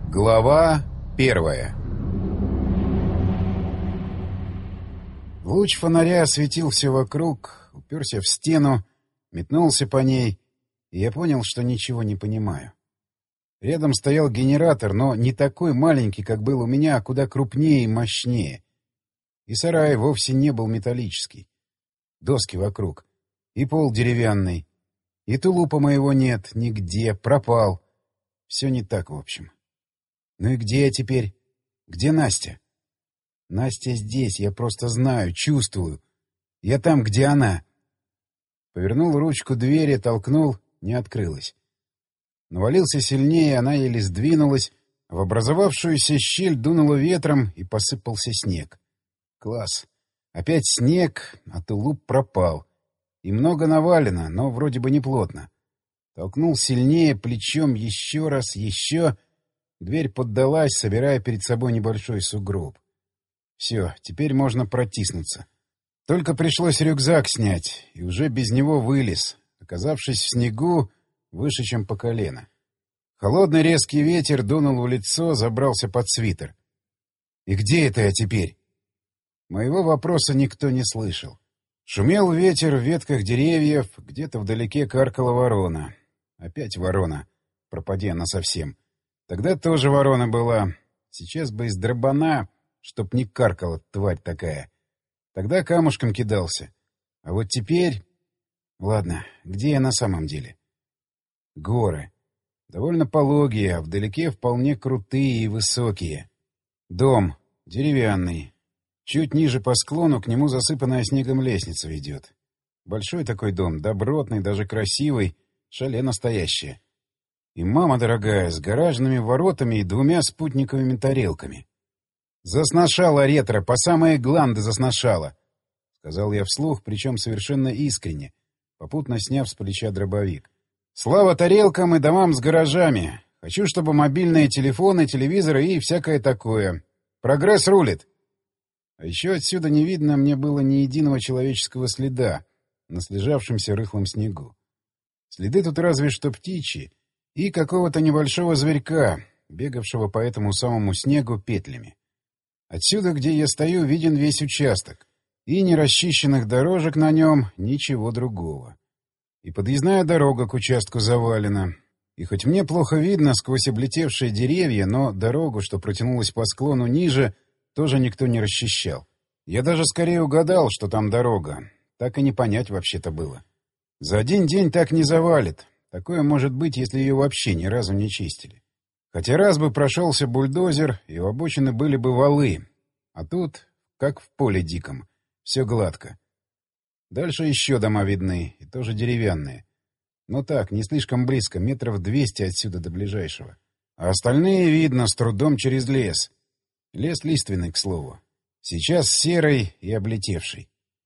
Глава 1. Луч фонаря осветил все вокруг, уперся в стену, метнулся по ней, и я понял, что ничего не понимаю. Рядом стоял генератор, но не такой маленький, как был у меня, а куда крупнее и мощнее. И сарай вовсе не был металлический. Доски вокруг. И пол деревянный. И тулупа моего нет нигде, пропал. Все не так, в общем. Ну и где я теперь? Где Настя? Настя здесь, я просто знаю, чувствую. Я там, где она. Повернул ручку двери, толкнул, не открылась. Навалился сильнее, она еле сдвинулась, в образовавшуюся щель дунуло ветром, и посыпался снег. Класс. Опять снег, а тулуп пропал. И много навалено, но вроде бы не плотно. Толкнул сильнее, плечом еще раз, еще... Дверь поддалась, собирая перед собой небольшой сугроб. Все, теперь можно протиснуться. Только пришлось рюкзак снять, и уже без него вылез, оказавшись в снегу выше, чем по колено. Холодный резкий ветер дунул в лицо, забрался под свитер. «И где это я теперь?» Моего вопроса никто не слышал. Шумел ветер в ветках деревьев, где-то вдалеке каркала ворона. Опять ворона. Пропади она совсем. Тогда тоже ворона была. Сейчас бы из дробана, чтоб не каркала тварь такая. Тогда камушком кидался. А вот теперь... Ладно, где я на самом деле? Горы. Довольно пологие, а вдалеке вполне крутые и высокие. Дом. Деревянный. Чуть ниже по склону к нему засыпанная снегом лестница ведет. Большой такой дом, добротный, даже красивый, шале настоящее. И мама дорогая, с гаражными воротами и 2 спутниковыми тарелками. «Засношала ретро, по самые гланды засношала», — сказал я вслух, причем совершенно искренне, попутно сняв с плеча дробовик. «Слава тарелкам и домам с гаражами. Хочу, чтобы мобильные телефоны, телевизоры и всякое такое. Прогресс рулит». А еще отсюда не видно мне было ни единого человеческого следа на слежавшемся рыхлом снегу. Следы тут разве что птичьи, и какого-то небольшого зверька, бегавшего по этому самому снегу петлями. Отсюда, где я стою, виден весь участок, и ни расчищенных дорожек на нем, ничего другого. И подъездная дорога к участку завалена. И хоть мне плохо видно сквозь облетевшие деревья, но дорогу, что протянулась по склону ниже, тоже никто не расчищал. Я даже скорее угадал, что там дорога. Так и не понять вообще-то было. За один день так не завалит. Такое может быть, если ее вообще ни разу не чистили. Хотя раз бы прошелся бульдозер, и у обочины были бы валы. А тут, как в поле диком, все гладко. Дальше еще дома видны, и тоже деревянные. Но так, не слишком близко, 200 метров отсюда до ближайшего. А остальные видно с трудом через лес. Лес лиственный, к слову. Сейчас серый и облетевший.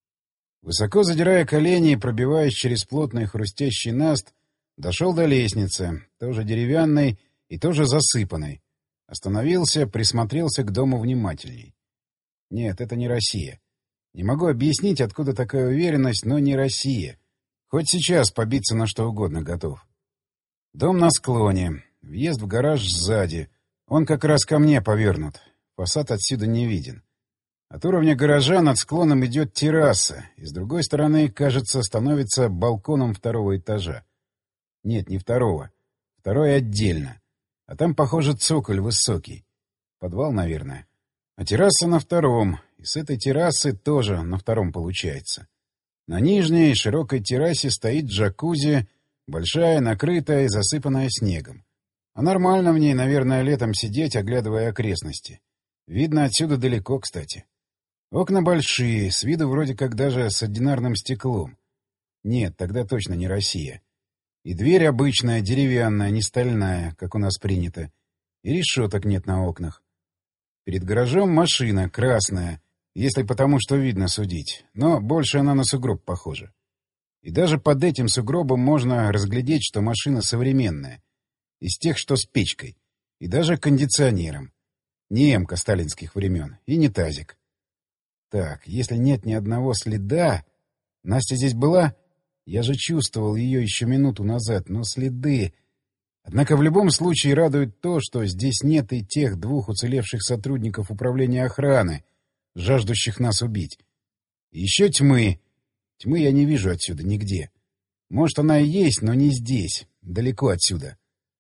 Высоко задирая колени и пробиваясь через плотный хрустящий наст, дошел до лестницы, тоже деревянной и тоже засыпанной. Остановился, присмотрелся к дому внимательней. Нет, это не Россия. Не могу объяснить, откуда такая уверенность, но не Россия. Хоть сейчас побиться на что угодно готов. Дом на склоне, въезд в гараж сзади. Он как раз ко мне повернут. Фасад отсюда не виден. От уровня гаража над склоном идет терраса, и с другой стороны, кажется, становится балконом 2-го этажа. Нет, не 2-го. 2-й отдельно. А там, похоже, цоколь высокий. Подвал, наверное. А терраса на 2-м. И с этой террасы тоже на 2-м получается. На нижней широкой террасе стоит джакузи, большая, накрытая и засыпанная снегом. А нормально в ней, наверное, летом сидеть, оглядывая окрестности. Видно отсюда далеко, кстати. Окна большие, с виду вроде как даже с одинарным стеклом. Нет, тогда точно не Россия. И дверь обычная, деревянная, не стальная, как у нас принято. И решеток нет на окнах. Перед гаражом машина, красная, если потому, что видно судить. Но больше она на сугроб похожа. И даже под этим сугробом можно разглядеть, что машина современная. Из тех, что с печкой. И даже кондиционером. Не эмка сталинских времен. И не тазик. Так, если нет ни одного следа... Настя здесь была? Я же чувствовал ее еще минуту назад, но следы... Однако в любом случае радует то, что здесь нет и тех 2 уцелевших сотрудников управления охраны, жаждущих нас убить. И еще тьмы. Тьмы я не вижу отсюда нигде. Может, она и есть, но не здесь, далеко отсюда.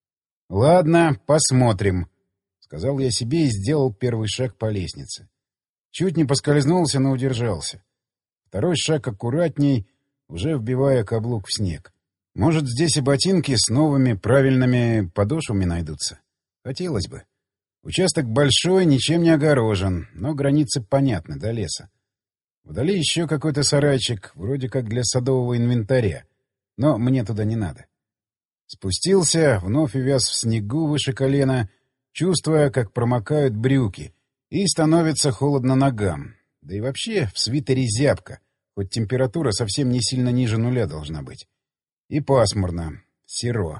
«Ладно, посмотрим», — сказал я себе и сделал первый шаг по лестнице. Чуть не поскользнулся, но удержался. Второй шаг аккуратней, уже вбивая каблук в снег. Может, здесь и ботинки с новыми правильными подошвами найдутся? Хотелось бы. Участок большой, ничем не огорожен, но границы понятны, до леса. Вдали еще какой-то сарайчик, вроде как для садового инвентаря, но мне туда не надо. Спустился, вновь увяз в снегу выше колена, чувствуя, как промокают брюки, и становится холодно ногам. Да и вообще в свитере зябко, хоть температура совсем не сильно ниже 0 должна быть. И пасмурно, серо.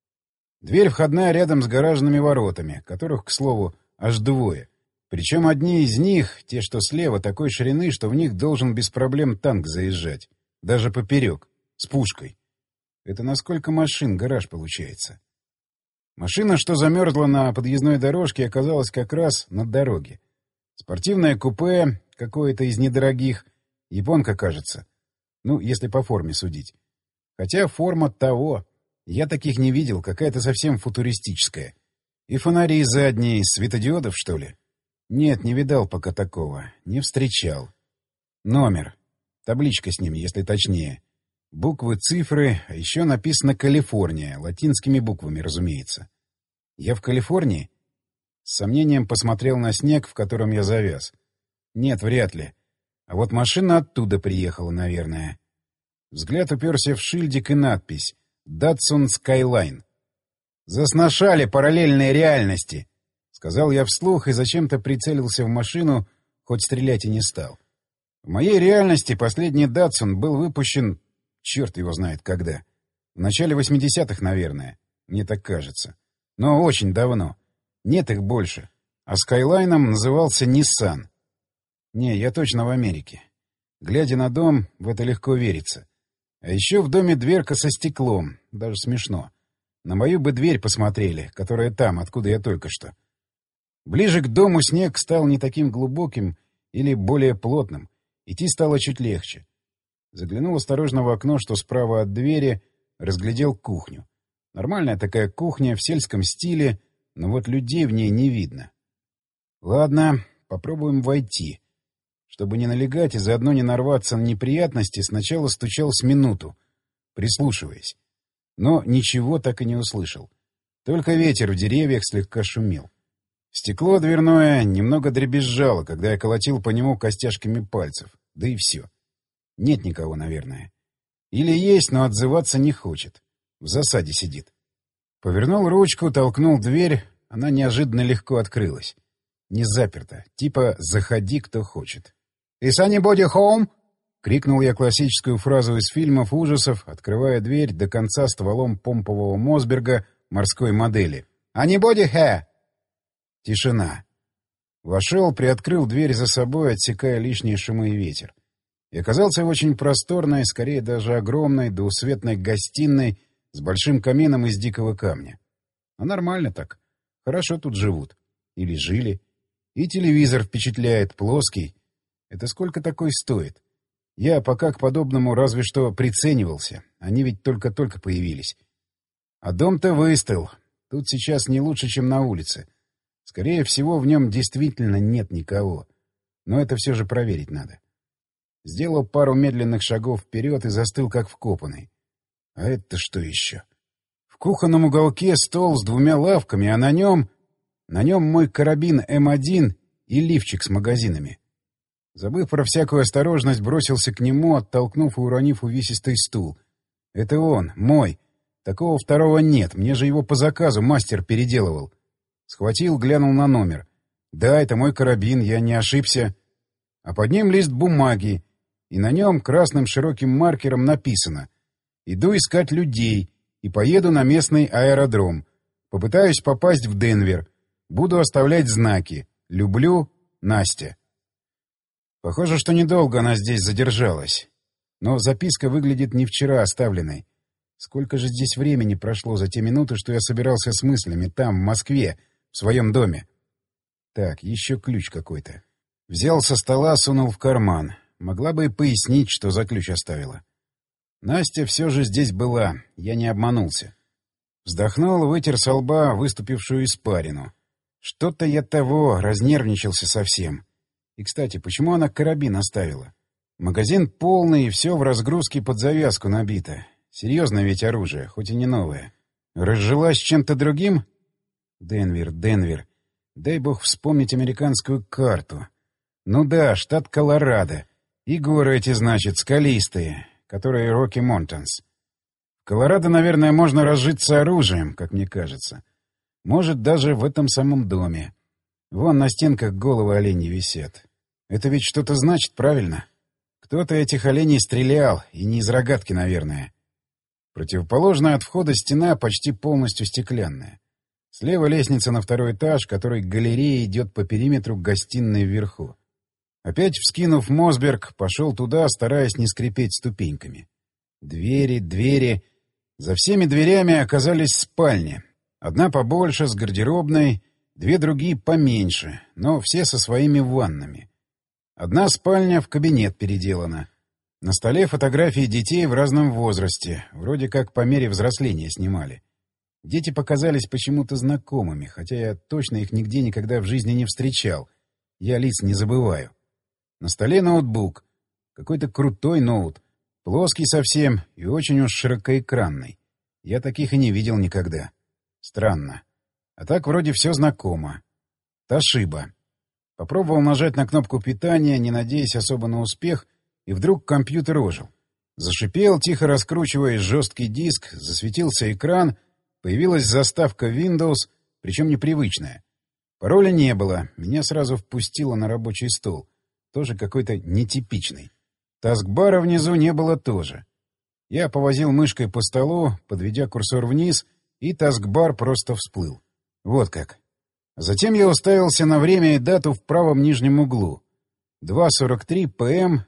Дверь входная рядом с гаражными воротами, которых, к слову, аж 2. Причем одни из них, те, что слева, такой ширины, что в них должен без проблем танк заезжать. Даже поперек, с пушкой. Это насколько машин гараж получается. Машина, что замерзла на подъездной дорожке, оказалась как раз на дороге. Спортивное купе, какое-то из недорогих, японка, кажется. Ну, если по форме судить. Хотя форма того. Я таких не видел, какая-то совсем футуристическая. И фонари задние, светодиодов, что ли? Нет, не видал пока такого. Не встречал. Номер. Табличка с ним, если точнее. Буквы, цифры, а еще написано «Калифорния», латинскими буквами, разумеется. Я в Калифорнии? С сомнением посмотрел на снег, в котором я завяз. Нет, вряд ли. А вот машина оттуда приехала, наверное. Взгляд уперся в шильдик и надпись «Datsun Skyline». «Засношали параллельные реальности», — сказал я вслух и зачем-то прицелился в машину, хоть стрелять и не стал. В моей реальности последний Datsun был выпущен, черт его знает когда. В начале 80-х, наверное, мне так кажется. Но очень давно. Нет их больше. А Скайлайном назывался Nissan. Не, я точно в Америке. Глядя на дом, в это легко верится. А еще в доме дверка со стеклом. Даже смешно. На мою бы дверь посмотрели, которая там, откуда я только что. Ближе к дому снег стал не таким глубоким или более плотным. Идти стало чуть легче. Заглянул осторожно в окно, что справа от двери, разглядел кухню. Нормальная такая кухня в сельском стиле, но вот людей в ней не видно. Ладно, попробуем войти. Чтобы не налегать и заодно не нарваться на неприятности, сначала стучал с минуту, прислушиваясь. Но ничего так и не услышал. Только ветер в деревьях слегка шумел. Стекло дверное немного дребезжало, когда я колотил по нему костяшками пальцев. Да и все. Нет никого, наверное. Или есть, но отзываться не хочет. В засаде сидит. Повернул ручку, толкнул дверь. Она неожиданно легко открылась. Не заперта. Типа «заходи, кто хочет». «Is anybody home?» — крикнул я классическую фразу из фильмов ужасов, открывая дверь до конца стволом помпового Мосберга морской модели. «Anybody here?» Тишина. Вошел, приоткрыл дверь за собой, отсекая лишние шумы и ветер. И оказался в очень просторной, скорее даже огромной, двусветной гостиной с большим камином из дикого камня. А нормально так. Хорошо тут живут. Или жили. И телевизор впечатляет, плоский. Это сколько такой стоит? Я пока к подобному разве что приценивался. Они ведь только-только появились. А дом-то выстоял. Тут сейчас не лучше, чем на улице. Скорее всего, в нем действительно нет никого. Но это все же проверить надо. Сделал пару медленных шагов вперед и застыл, как вкопанный. А это что еще? В кухонном уголке стол с 2 лавками, а на нем мой карабин М1 и лифчик с магазинами. Забыв про всякую осторожность, бросился к нему, оттолкнув и уронив увесистый стул. Это он, мой. Такого второго нет, мне же его по заказу мастер переделывал. Схватил, глянул на номер. Да, это мой карабин, я не ошибся. А под ним лист бумаги, и на нем красным широким маркером написано: «Иду искать людей и поеду на местный аэродром. Попытаюсь попасть в Денвер. Буду оставлять знаки. Люблю, Настя». Похоже, что недолго она здесь задержалась. Но записка выглядит не вчера оставленной. Сколько же здесь времени прошло за те минуты, что я собирался с мыслями там, в Москве, в своем доме? Так, еще ключ какой-то. Взял со стола, сунул в карман. Могла бы и пояснить, что за ключ оставила. Настя все же здесь была, я не обманулся. Вздохнул, вытер со лба выступившую испарину. Что-то я того, разнервничался совсем. И, кстати, почему она карабин оставила? Магазин полный, и все в разгрузке под завязку набито. Серьезно ведь оружие, хоть и не новое. Разжилась чем-то другим? Денвер. Дай бог вспомнить американскую карту. Ну да, штат Колорадо. И горы эти, значит, скалистые, которые Rocky Mountains. В Колорадо, наверное, можно разжиться оружием, как мне кажется. Может, даже в этом самом доме. Вон на стенках головы оленей висят. Это ведь что-то значит, правильно? Кто-то этих оленей стрелял, и не из рогатки, наверное. Противоположная от входа стена почти полностью стеклянная. Слева лестница на второй этаж, который галерея идет по периметру гостиной вверху. Опять вскинув Мосберг, пошел туда, стараясь не скрипеть ступеньками. Двери. За всеми дверями оказались спальни. Одна побольше, с гардеробной, две другие поменьше, но все со своими ваннами. Одна спальня в кабинет переделана. На столе фотографии детей в разном возрасте, вроде как по мере взросления снимали. Дети показались почему-то знакомыми, хотя я точно их нигде никогда в жизни не встречал. Я лиц не забываю. На столе ноутбук. Какой-то крутой ноут. Плоский совсем и очень уж широкоэкранный. Я таких и не видел никогда. Странно. А так вроде все знакомо. Toshiba. Попробовал нажать на кнопку питания, не надеясь особо на успех, и вдруг компьютер ожил. Зашипел, тихо раскручиваясь жесткий диск, засветился экран, появилась заставка Windows, причем непривычная. Пароля не было, меня сразу впустило на рабочий стол. Тоже какой-то нетипичный. Таскбара внизу не было тоже. Я повозил мышкой по столу, подведя курсор вниз, и таскбар просто всплыл. Вот как. Затем я уставился на время и дату в правом нижнем углу. 2:43 п.м.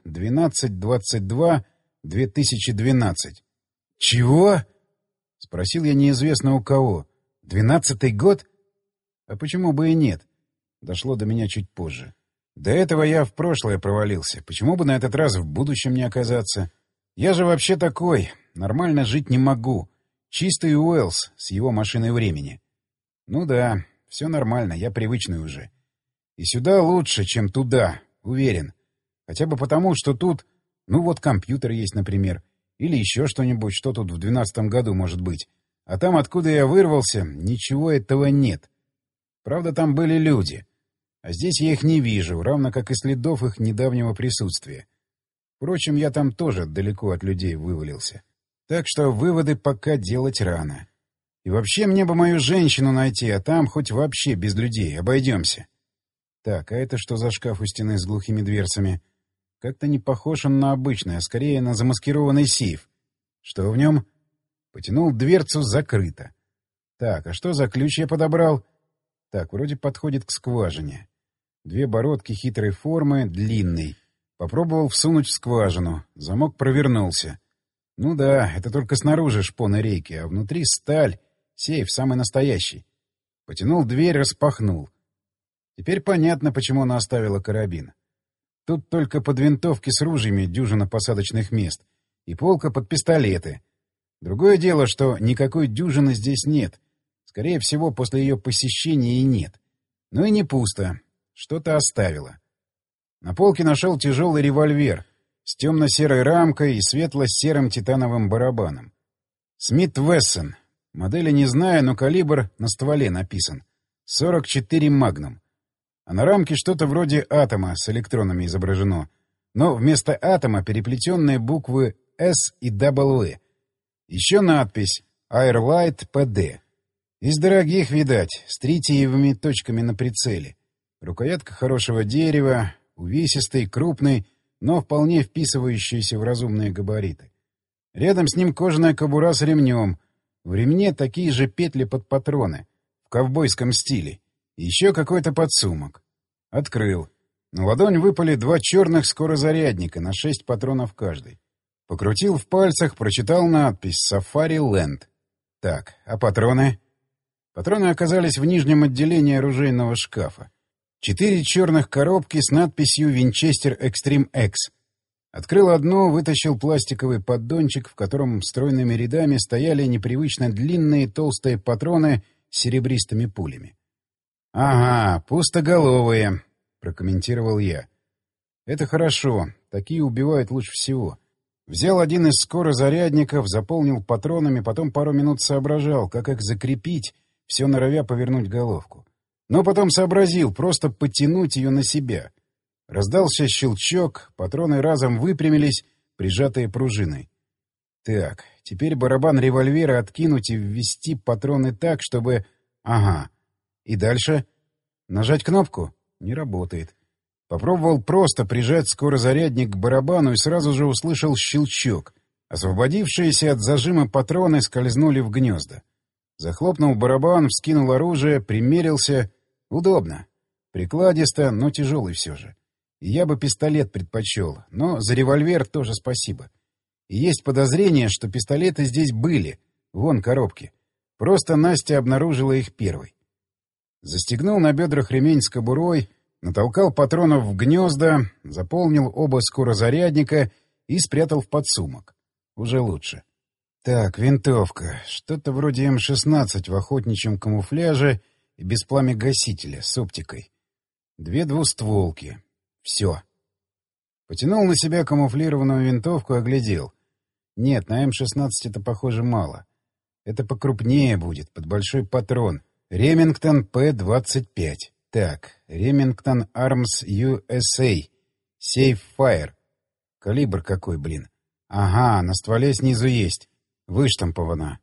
12:22/2012. «Чего?» — спросил я неизвестно у кого. «12-й год?» А почему бы и нет? Дошло до меня чуть позже. До этого я в прошлое провалился. Почему бы на этот раз в будущем не оказаться? Я же вообще такой. Нормально жить не могу. Чистый Уэллс с его машиной времени. Ну да, все нормально, я привычный уже. И сюда лучше, чем туда, уверен. Хотя бы потому, что тут... Ну вот компьютер есть, например. Или еще что-нибудь, что тут в 12-м году может быть. А там, откуда я вырвался, ничего этого нет. Правда, там были люди. А здесь я их не вижу, равно как и следов их недавнего присутствия. Впрочем, я там тоже далеко от людей вывалился. Так что выводы пока делать рано. И вообще мне бы мою женщину найти, а там хоть вообще без людей, обойдемся. Так, а это что за шкаф у стены с глухими дверцами? Как-то не похож он на обычный, а скорее на замаскированный сейф. Что в нем? Потянул дверцу, закрыто. Так, а что за ключ я подобрал? Так, вроде подходит к скважине. Две бородки хитрой формы, длинный. Попробовал всунуть в скважину. Замок провернулся. Ну да, это только снаружи шпоны рейки, а внутри сталь. Сейф самый настоящий. Потянул дверь, распахнул. Теперь понятно, почему она оставила карабин. Тут только под винтовки с ружьями дюжина посадочных мест. И полка под пистолеты. Другое дело, что никакой дюжины здесь нет. Скорее всего, после ее посещения и нет. Ну и не пусто. Что-то оставила. На полке нашел тяжелый револьвер с темно-серой рамкой и светло-серым титановым барабаном. Смит Вессон. Модели не знаю, но калибр на стволе написан. 44 Магнум. А на рамке что-то вроде атома с электронами изображено. Но вместо атома переплетенные буквы «С» и «W». Еще надпись «Airlight PD». Из дорогих, видать, с тритиевыми точками на прицеле. Рукоятка хорошего дерева, увесистый, крупный, но вполне вписывающийся в разумные габариты. Рядом с ним кожаная кобура с ремнем. В ремне такие же петли под патроны, в ковбойском стиле. И еще какой-то подсумок. Открыл. На ладонь выпали два черных скорозарядника на 6 патронов каждый. Покрутил в пальцах, прочитал надпись «Сафари Ленд». Так, а патроны? Патроны оказались в нижнем отделении оружейного шкафа. 4 черных коробки с надписью «Винчестер Экстрим X». Открыл одну, вытащил пластиковый поддончик, в котором стройными рядами стояли непривычно длинные толстые патроны с серебристыми пулями. «Ага, пустоголовые», — прокомментировал я. «Это хорошо, такие убивают лучше всего». Взял один из скорозарядников, заполнил патронами, потом пару минут соображал, как их закрепить, все норовя повернуть головку. Но потом сообразил просто потянуть ее на себя. Раздался щелчок, патроны разом выпрямились, прижатые пружиной. Так, теперь барабан револьвера откинуть и ввести патроны так, чтобы... Ага. И дальше? Нажать кнопку? Не работает. Попробовал просто прижать скорозарядник к барабану и сразу же услышал щелчок. Освободившиеся от зажима патроны скользнули в гнезда. Захлопнул барабан, вскинул оружие, примерился. Удобно. Прикладисто, но тяжелый все же. И я бы пистолет предпочел, но за револьвер тоже спасибо. И есть подозрение, что пистолеты здесь были. Вон коробки. Просто Настя обнаружила их первой. Застегнул на бедрах ремень с кобурой, натолкал патронов в гнезда, заполнил оба скорозарядника и спрятал в подсумок. Уже лучше. Так, винтовка. Что-то вроде М-16 в охотничьем камуфляже и без пламя-гасителя с оптикой. 2 двустволки. Все. Потянул на себя камуфлированную винтовку и оглядел. Нет, на М-16 это, похоже, мало. Это покрупнее будет, под большой патрон. Ремингтон П-25. Так, Ремингтон Армс USA. Сейф Fire. Калибр какой, блин. Ага, на стволе снизу есть. Выштамповано.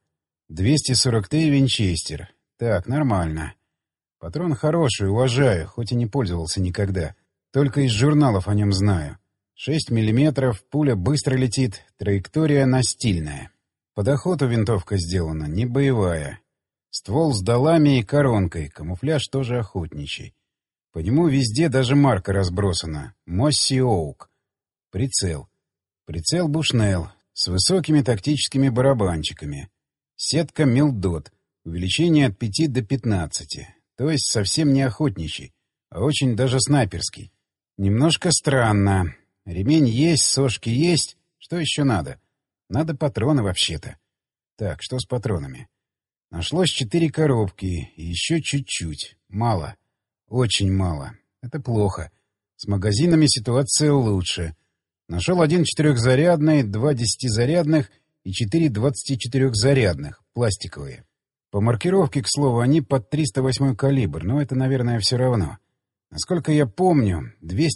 243 Винчестер. Так, нормально. Патрон хороший, уважаю, хоть и не пользовался никогда. Только из журналов о нем знаю. 6 миллиметров, пуля быстро летит, траектория настильная. Под охоту винтовка сделана, не боевая. Ствол с долами и коронкой, камуфляж тоже охотничий. По нему везде даже марка разбросана. Мосси Оук. Прицел. Прицел Бушнелл с высокими тактическими барабанчиками. Сетка Милдот. Увеличение от 5 до 15. То есть совсем не охотничий, а очень даже снайперский. Немножко странно. Ремень есть, сошки есть. Что еще надо? Надо патроны вообще-то. Так, что с патронами? Нашлось 4 коробки, и еще чуть-чуть. Мало. Очень мало. Это плохо. С магазинами ситуация лучше. Нашел 1 4-зарядный, 2 10-зарядных и 4 24-зарядных, пластиковые. По маркировке, к слову, они под 308 калибр, но это, наверное, все равно. Насколько я помню,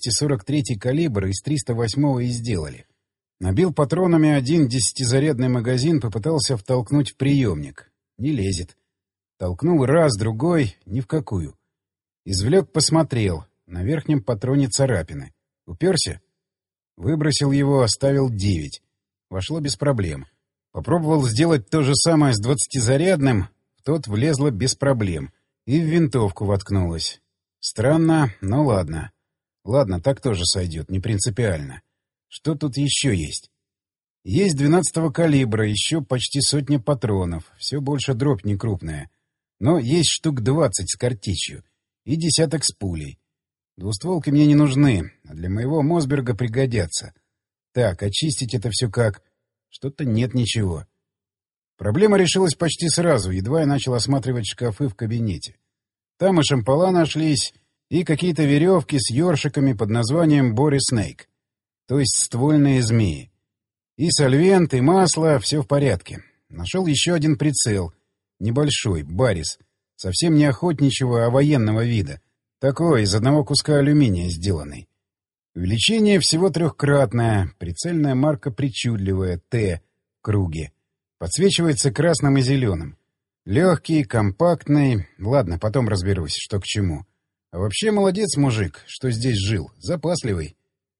243 калибр из 308 и сделали. Набил патронами 1 10-зарядный магазин, попытался втолкнуть в приемник. Не лезет. Толкнул раз, другой, ни в какую. Извлек, посмотрел. На верхнем патроне царапины. Уперся? Выбросил его, оставил 9. Вошло без проблем. Попробовал сделать то же самое с 20-зарядным, в тот влезло без проблем. И в винтовку воткнулось. Странно, но ладно. Ладно, так тоже сойдет, не принципиально. Что тут еще есть? Есть 12-го калибра, еще почти 100 патронов. Все больше дробь не крупная. Но есть штук 20 с картечью. И десяток с пулей. Двустволки мне не нужны, а для моего Мосберга пригодятся. Так, очистить это все как? Что-то нет ничего. Проблема решилась почти сразу, едва я начал осматривать шкафы в кабинете. Там и шампала нашлись, и какие-то веревки с ёршиками под названием «Бори Снейк», то есть ствольные змеи. И сольвент, и масло, все в порядке. Нашел еще один прицел. Небольшой, Баррис. Совсем не охотничьего, а военного вида. Такой, из одного куска алюминия сделанный. Увеличение всего 3-кратное, прицельная марка причудливая, Т, в круге. Подсвечивается красным и зеленым. Легкий, компактный. Ладно, потом разберусь, что к чему. А вообще молодец мужик, что здесь жил, запасливый.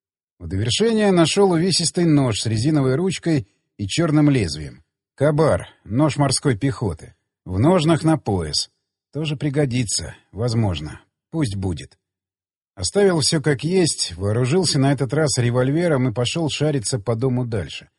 В довершение нашел увесистый нож с резиновой ручкой и черным лезвием. Кабар, нож морской пехоты. В ножнах на пояс. Тоже пригодится, возможно. Пусть будет. Оставил все как есть, вооружился на этот раз револьвером и пошел шариться по дому дальше.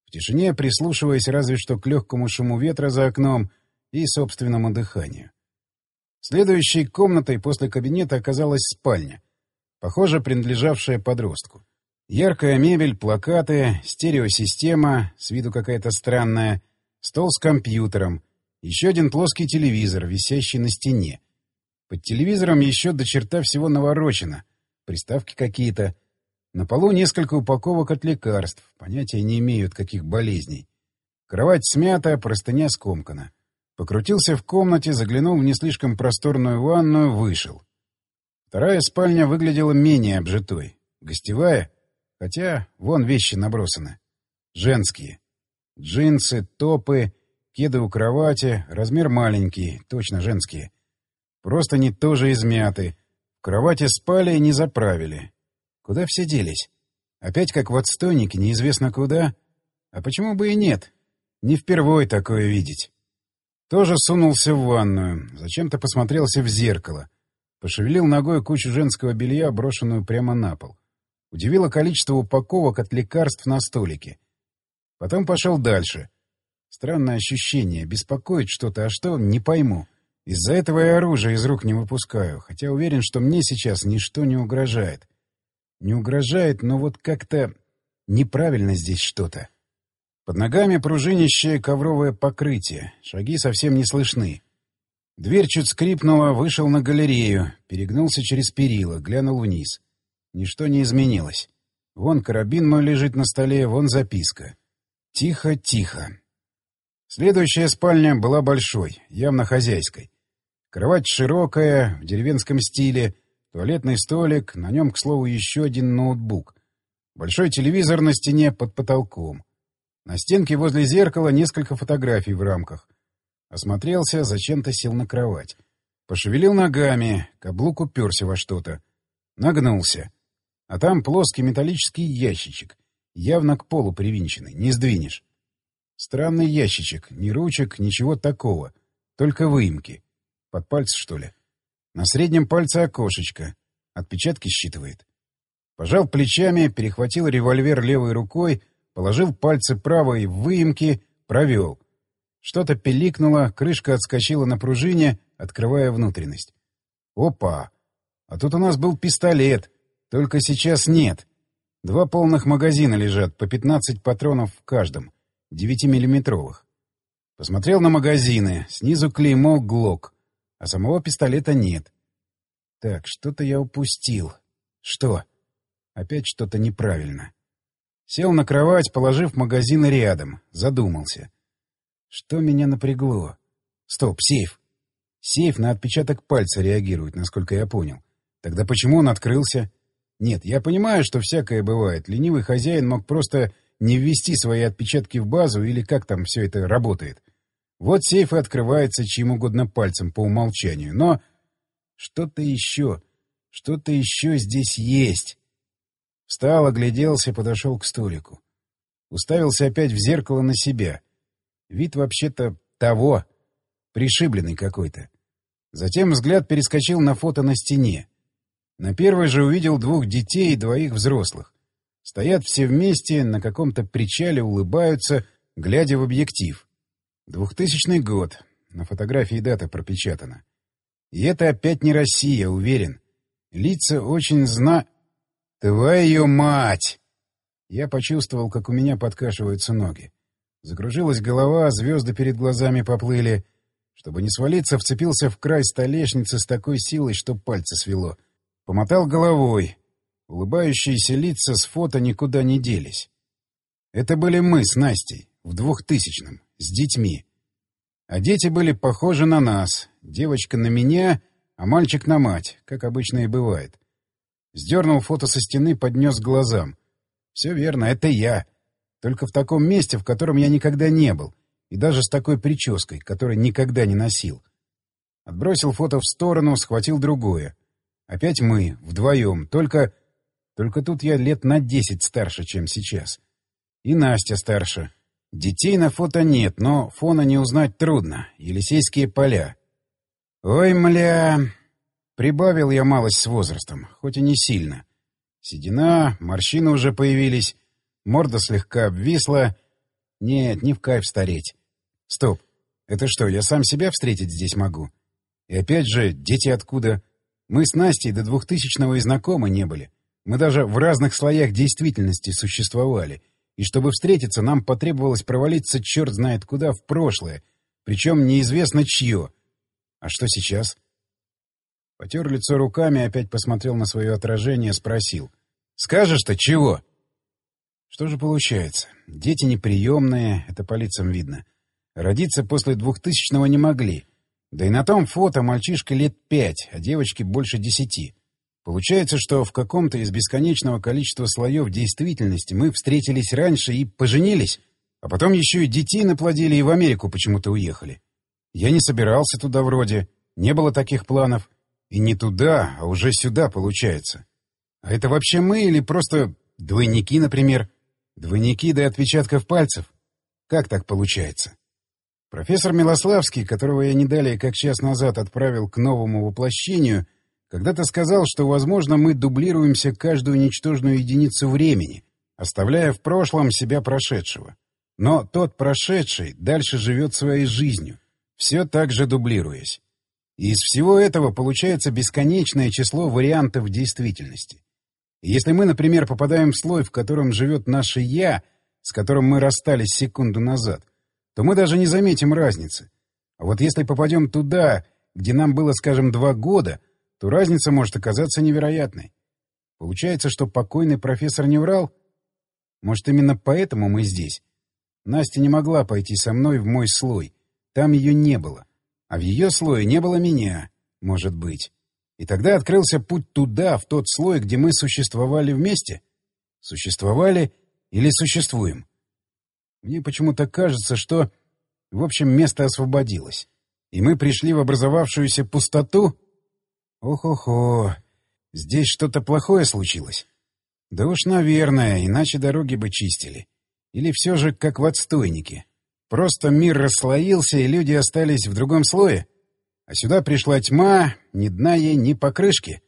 в тишине прислушиваясь разве что к легкому шуму ветра за окном и собственному дыханию. Следующей комнатой после кабинета оказалась спальня, похоже, принадлежавшая подростку. Яркая мебель, плакаты, стереосистема, с виду какая-то странная, стол с компьютером, еще один плоский телевизор, висящий на стене. Под телевизором еще до черта всего наворочено, приставки какие-то. На полу несколько упаковок от лекарств, понятия не имею от каких болезней. Кровать смята, простыня скомкана. Покрутился в комнате, заглянул в не слишком просторную ванную, вышел. Вторая спальня выглядела менее обжитой. Гостевая, хотя вон вещи набросаны. Женские. Джинсы, топы, кеды у кровати, размер маленький, точно женские. Простыни тоже измяты. В кровати спали и не заправили. Куда все делись? Опять как в отстойнике, неизвестно куда? А почему бы и нет? Не впервой такое видеть. Тоже сунулся в ванную, зачем-то посмотрелся в зеркало. Пошевелил ногой кучу женского белья, брошенную прямо на пол. Удивило количество упаковок от лекарств на столике. Потом пошел дальше. Странное ощущение, беспокоит что-то, а что — не пойму. Из-за этого и оружие из рук не выпускаю, хотя уверен, что мне сейчас ничто не угрожает. Не угрожает, но вот как-то неправильно здесь что-то. Под ногами пружинящее ковровое покрытие, шаги совсем не слышны. Дверь чуть скрипнула, вышел на галерею, перегнулся через перила, глянул вниз. Ничто не изменилось. Вон карабин мой лежит на столе, вон записка. Тихо, тихо. Следующая спальня была большой, явно хозяйской. Кровать широкая, в деревенском стиле, туалетный столик, на нем, к слову, еще один ноутбук. Большой телевизор на стене под потолком. На стенке возле зеркала несколько фотографий в рамках. Осмотрелся, зачем-то сел на кровать. Пошевелил ногами, каблук уперся во что-то. Нагнулся. А там плоский металлический ящичек, явно к полу привинченный, не сдвинешь. Странный ящичек, ни ручек, ничего такого, только выемки. Под пальцы, что ли? На среднем пальце окошечко. Отпечатки считывает. Пожал плечами, перехватил револьвер левой рукой, положил пальцы правой в выемки, провел. Что-то пиликнуло, крышка отскочила на пружине, открывая внутренность. Опа! А тут у нас был пистолет, только сейчас нет. 2 полных магазина лежат, по 15 патронов в каждом, 9-миллиметровых. Посмотрел на магазины, снизу клеймо «Глок», а самого пистолета нет. Так, что-то я упустил. Что? Опять что-то неправильно. Сел на кровать, положив магазины рядом, задумался. Что меня напрягло? Стоп, сейф. Сейф на отпечаток пальца реагирует, насколько я понял. Тогда почему он открылся? Нет, я понимаю, что всякое бывает. Ленивый хозяин мог просто не ввести свои отпечатки в базу или как там все это работает. Вот сейф и открывается чьим угодно пальцем по умолчанию. Но что-то еще здесь есть. Встал, огляделся, подошел к столику. Уставился опять в зеркало на себя. Вид вообще-то того, пришибленный какой-то. Затем взгляд перескочил на фото на стене. На первой же увидел 2 детей и 2 взрослых. Стоят все вместе, на каком-то причале улыбаются, глядя в объектив. 2000 год. На фотографии дата пропечатана. И это опять не Россия, уверен. Лица очень Твою мать! Я почувствовал, как у меня подкашиваются ноги. Закружилась голова, звезды перед глазами поплыли. Чтобы не свалиться, вцепился в край столешницы с такой силой, что пальцы свело. Помотал головой. Улыбающиеся лица с фото никуда не делись. Это были мы с Настей, в 2000-м, с детьми. А дети были похожи на нас. Девочка на меня, а мальчик на мать, как обычно и бывает. Сдернул фото со стены, поднес к глазам. Все верно, это я. Только в таком месте, в котором я никогда не был. И даже с такой прической, которую никогда не носил. Отбросил фото в сторону, схватил другое. Опять мы, вдвоем, только тут я лет на 10 старше, чем сейчас. И Настя старше. Детей на фото нет, но фона не узнать трудно. Елисейские поля. Ой, мля... Прибавил я малость с возрастом, хоть и не сильно. Седина, морщины уже появились, морда слегка обвисла. Нет, не в кайф стареть. Стоп. Это что, я сам себя встретить здесь могу? И опять же, дети откуда? Мы с Настей до 2000-го и знакомы не были. Мы даже в разных слоях действительности существовали. И чтобы встретиться, нам потребовалось провалиться черт знает куда в прошлое. Причем неизвестно чье. А что сейчас? Потер лицо руками, опять посмотрел на свое отражение, спросил. «Скажешь-то чего?» Что же получается? Дети неприемные, это по лицам видно. Родиться после 2000-го не могли. Да и на том фото мальчишка лет 5, а девочке больше 10. Получается, что в каком-то из бесконечного количества слоев действительности мы встретились раньше и поженились, а потом еще и детей наплодили и в Америку почему-то уехали. Я не собирался туда вроде, не было таких планов. И не туда, а уже сюда, получается. А это вообще мы или просто двойники, например? Двойники до отпечатков пальцев? Как так получается? Профессор Милославский, которого я не далее как час назад отправил к новому воплощению, когда-то сказал, что, возможно, мы дублируемся каждую ничтожную единицу времени, оставляя в прошлом себя прошедшего. Но тот прошедший дальше живет своей жизнью, все так же дублируясь. И из всего этого получается бесконечное число вариантов действительности. И если мы, например, попадаем в слой, в котором живет наше «я», с которым мы расстались секунду назад, то мы даже не заметим разницы. А вот если попадем туда, где нам было, скажем, 2 года, то разница может оказаться невероятной. Получается, что покойный профессор не врал? Может, именно поэтому мы здесь? Настя не могла пойти со мной в мой слой. Там ее не было. А в ее слое не было меня, может быть. И тогда открылся путь туда, в тот слой, где мы существовали вместе? Существовали или существуем? Мне почему-то кажется, что, в общем, место освободилось. И мы пришли в образовавшуюся пустоту? Ох-охо, здесь что-то плохое случилось? Да уж, наверное, иначе дороги бы чистили. Или все же как в отстойнике. Просто мир расслоился, и люди остались в другом слое? А сюда пришла тьма, ни дна ей, ни покрышки?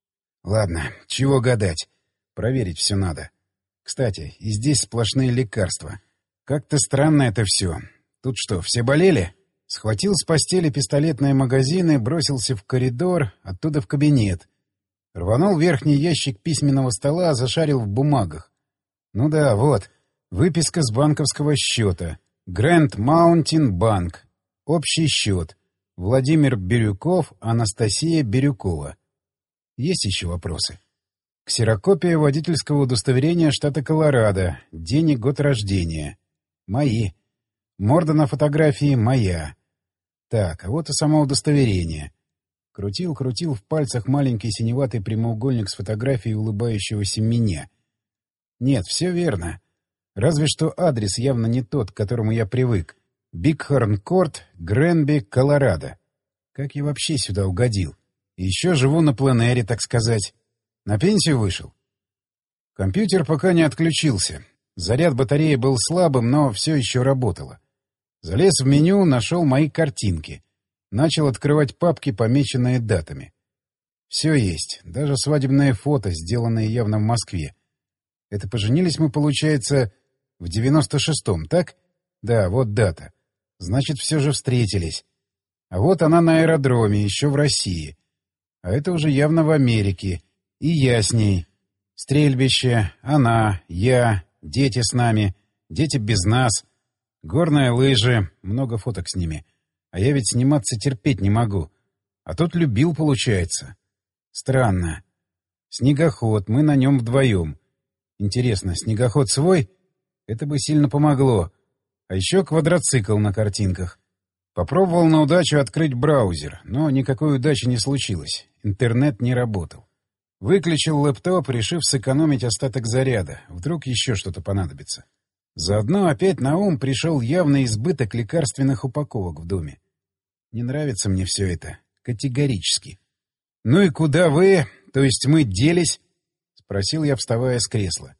Ладно, чего гадать. Проверить все надо. Кстати, и здесь сплошные лекарства. Как-то странно это все. Тут что, все болели? Схватил с постели пистолетные магазины, бросился в коридор, оттуда в кабинет. Рванул верхний ящик письменного стола, зашарил в бумагах. Ну да, вот, выписка с банковского счета. Grand Mountain Bank. Общий счет. Владимир Бирюков, Анастасия Бирюкова. Есть еще вопросы? Ксерокопия водительского удостоверения штата Колорадо. День и год рождения. Мои. Морда на фотографии моя. Так, а вот и само удостоверение. Крутил в пальцах маленький синеватый прямоугольник с фотографией улыбающегося меня. Нет, все верно. Разве что адрес явно не тот, к которому я привык. Бигхорн-Корт, Гренби, Колорадо. Как я вообще сюда угодил? И еще живу на пленэре, так сказать. На пенсию вышел? Компьютер пока не отключился. Заряд батареи был слабым, но все еще работало. Залез в меню, нашел мои картинки. Начал открывать папки, помеченные датами. Все есть, даже свадебное фото, сделанное явно в Москве. Это поженились мы, получается, в 96-м, так? Да, вот дата. Значит, все же встретились. А вот она на аэродроме, еще в России. А это уже явно в Америке. И я с ней. Стрельбище, она, я, дети с нами, дети без нас. Горные лыжи, много фоток с ними. А я ведь сниматься терпеть не могу. А тут любил, получается. Странно. Снегоход, мы на нем вдвоем. Интересно, снегоход свой? Это бы сильно помогло. А еще квадроцикл на картинках. Попробовал на удачу открыть браузер, но никакой удачи не случилось. Интернет не работал. Выключил лэптоп, решив сэкономить остаток заряда. Вдруг еще что-то понадобится. Заодно опять на ум пришел явный избыток лекарственных упаковок в доме. Не нравится мне все это. Категорически. — Ну и куда вы, то есть мы, делись? — спросил я, вставая с кресла.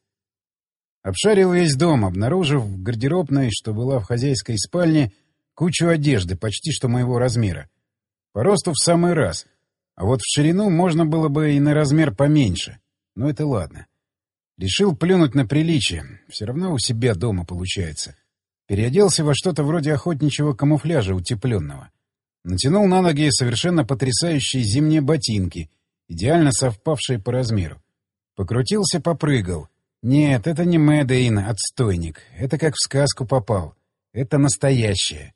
Обшарил весь дом, обнаружив в гардеробной, что была в хозяйской спальне, кучу одежды, почти что моего размера. По росту в самый раз. А вот в ширину можно было бы и на размер поменьше. Но это ладно. Решил плюнуть на приличие. Все равно у себя дома получается. Переоделся во что-то вроде охотничьего камуфляжа утепленного. Натянул на ноги совершенно потрясающие зимние ботинки, идеально совпавшие по размеру. Покрутился, попрыгал. Нет, это не Мэдэйн, отстойник. Это как в сказку попал. Это настоящее.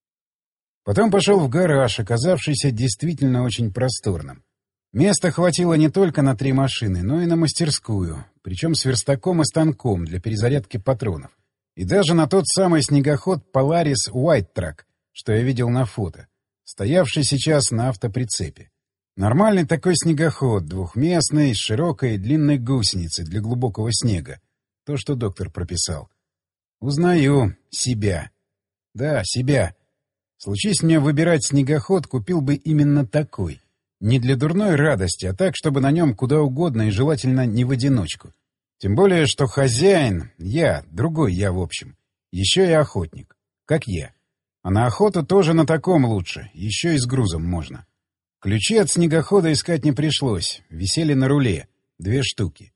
Потом пошел в гараж, оказавшийся действительно очень просторным. Места хватило не только на 3 машины, но и на мастерскую, причем с верстаком и станком для перезарядки патронов. И даже на тот самый снегоход Polaris White Track, что я видел на фото, стоявший сейчас на автоприцепе. Нормальный такой снегоход, двухместный, с широкой и длинной гусеницей для глубокого снега. То, что доктор прописал. Узнаю себя. Да, себя. Случись мне выбирать снегоход, купил бы именно такой. Не для дурной радости, а так, чтобы на нем куда угодно и желательно не в одиночку. Тем более, что хозяин, я, другой я в общем, еще и охотник, как я. А на охоту тоже на таком лучше, еще и с грузом можно. Ключи от снегохода искать не пришлось, висели на руле, 2 штуки.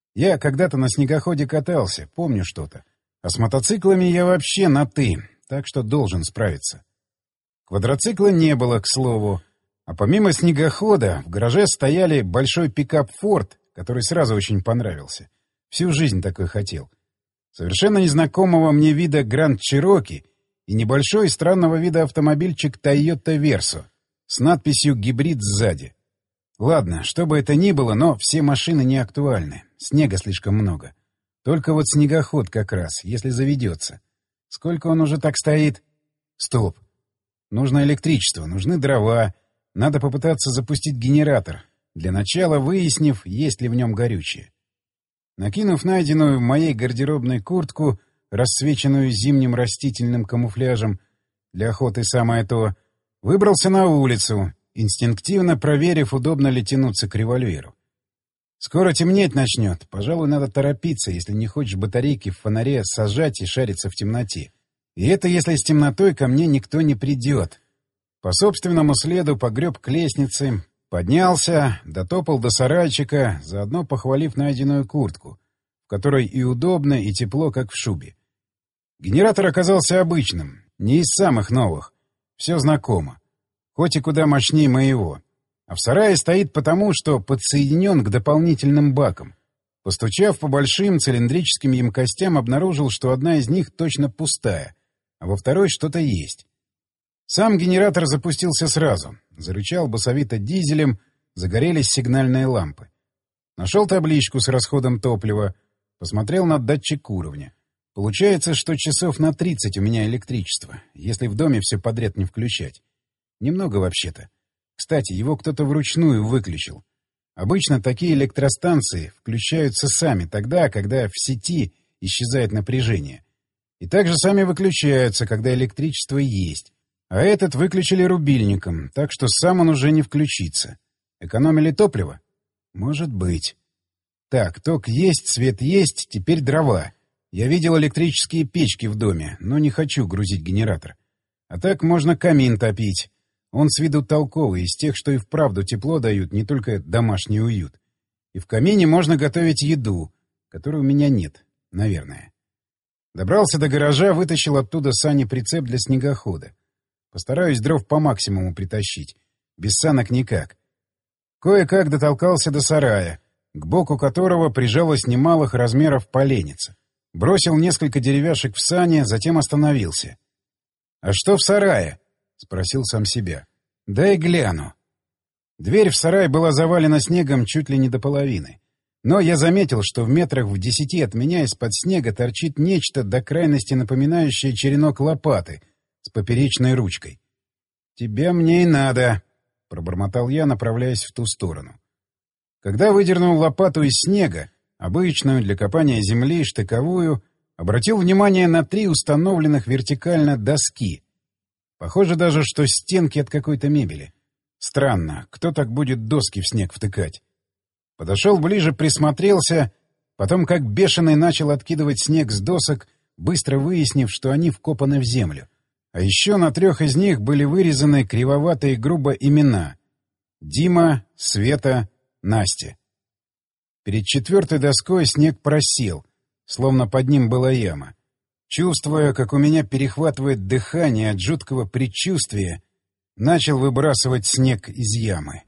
Я когда-то на снегоходе катался, помню что-то. А с мотоциклами я вообще на «ты», так что должен справиться. Квадроцикла не было, к слову. А помимо снегохода в гараже стояли большой пикап «Форд», который сразу очень понравился. Всю жизнь такой хотел. Совершенно незнакомого мне вида «Гранд Чироки» и небольшой странного вида автомобильчик «Тойота Версо» с надписью «Гибрид» сзади. Ладно, что бы это ни было, но все машины не актуальны. Снега слишком много. Только вот снегоход как раз, если заведется. Сколько он уже так стоит? Стоп. Нужно электричество, нужны дрова. Надо попытаться запустить генератор, для начала выяснив, есть ли в нем горючее. Накинув найденную в моей гардеробной куртку, рассвеченную зимним растительным камуфляжем, для охоты самое то, выбрался на улицу, инстинктивно проверив, удобно ли тянуться к револьверу. Скоро темнеть начнет, пожалуй, надо торопиться, если не хочешь батарейки в фонаре сажать и шариться в темноте. И это если с темнотой ко мне никто не придет. По собственному следу погреб к лестнице, поднялся, дотопал до сарайчика, заодно похвалив найденную куртку, в которой и удобно, и тепло, как в шубе. Генератор оказался обычным, не из самых новых. Все знакомо. Хоть и куда мощнее моего. А в сарае стоит потому, что подсоединен к дополнительным бакам. Постучав по большим цилиндрическим емкостям, обнаружил, что одна из них точно пустая, а во второй что-то есть. Сам генератор запустился сразу. Зарычал басовито дизелем, загорелись сигнальные лампы. Нашел табличку с расходом топлива, посмотрел на датчик уровня. Получается, что часов на 30 у меня электричество, если в доме все подряд не включать. Немного вообще-то. Кстати, его кто-то вручную выключил. Обычно такие электростанции включаются сами тогда, когда в сети исчезает напряжение. И также сами выключаются, когда электричество есть. А этот выключили рубильником, так что сам он уже не включится. Экономили топливо? Может быть. Так, ток есть, свет есть, теперь дрова. Я видел электрические печки в доме, но не хочу грузить генератор. А так можно камин топить. Он с виду толковый, из тех, что и вправду тепло дают, не только домашний уют. И в камине можно готовить еду, которой у меня нет, наверное. Добрался до гаража, вытащил оттуда сани-прицеп для снегохода. Постараюсь дров по максимуму притащить. Без санок никак. Кое-как дотолкался до сарая, к боку которого прижалась немалых размеров поленница. Бросил несколько деревяшек в сани, затем остановился. «А что в сарае?» — спросил сам себя. «Дай гляну». Дверь в сарай была завалена снегом чуть ли не до половины. Но я заметил, что в метрах в 10 от меня из-под снега торчит нечто до крайности напоминающее черенок лопаты с поперечной ручкой. «Тебя мне и надо», — пробормотал я, направляясь в ту сторону. Когда выдернул лопату из снега, обычную для копания земли, штыковую, обратил внимание на 3 установленных вертикально доски. Похоже даже, что стенки от какой-то мебели. Странно, кто так будет доски в снег втыкать? Подошел ближе, присмотрелся, потом как бешеный начал откидывать снег с досок, быстро выяснив, что они вкопаны в землю. А еще на 3 из них были вырезаны кривовато и грубо имена: Дима, Света, Настя. Перед 4-й доской снег просел, словно под ним была яма. Чувствуя, как у меня перехватывает дыхание от жуткого предчувствия, начал выбрасывать снег из ямы.